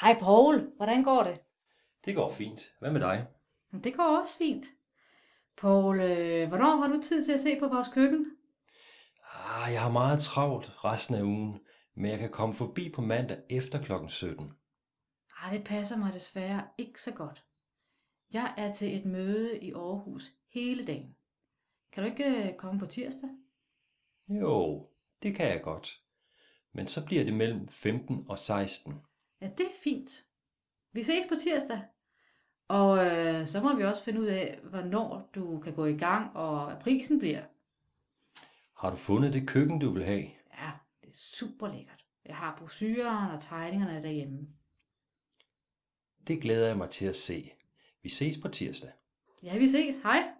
Hej Poul, hvordan går det? Det går fint. Hvad med dig? Det går også fint. Poul, hvornår har du tid til at se på vores køkken? Jeg har meget travlt resten af ugen, men jeg kan komme forbi på mandag efter klokken 17. Det passer mig desværre ikke så godt. Jeg er til et møde i Aarhus hele dagen. Kan du ikke komme på tirsdag? Jo, det kan jeg godt. Men så bliver det mellem 15 og 16. Ja, det er fint. Vi ses på tirsdag. Og så må vi også finde ud af, hvornår du kan gå i gang, og hvad prisen bliver. Har du fundet det køkken, du vil have? Ja, det er super lækkert. Jeg har brochuren og tegningerne derhjemme. Det glæder jeg mig til at se. Vi ses på tirsdag. Ja, vi ses. Hej.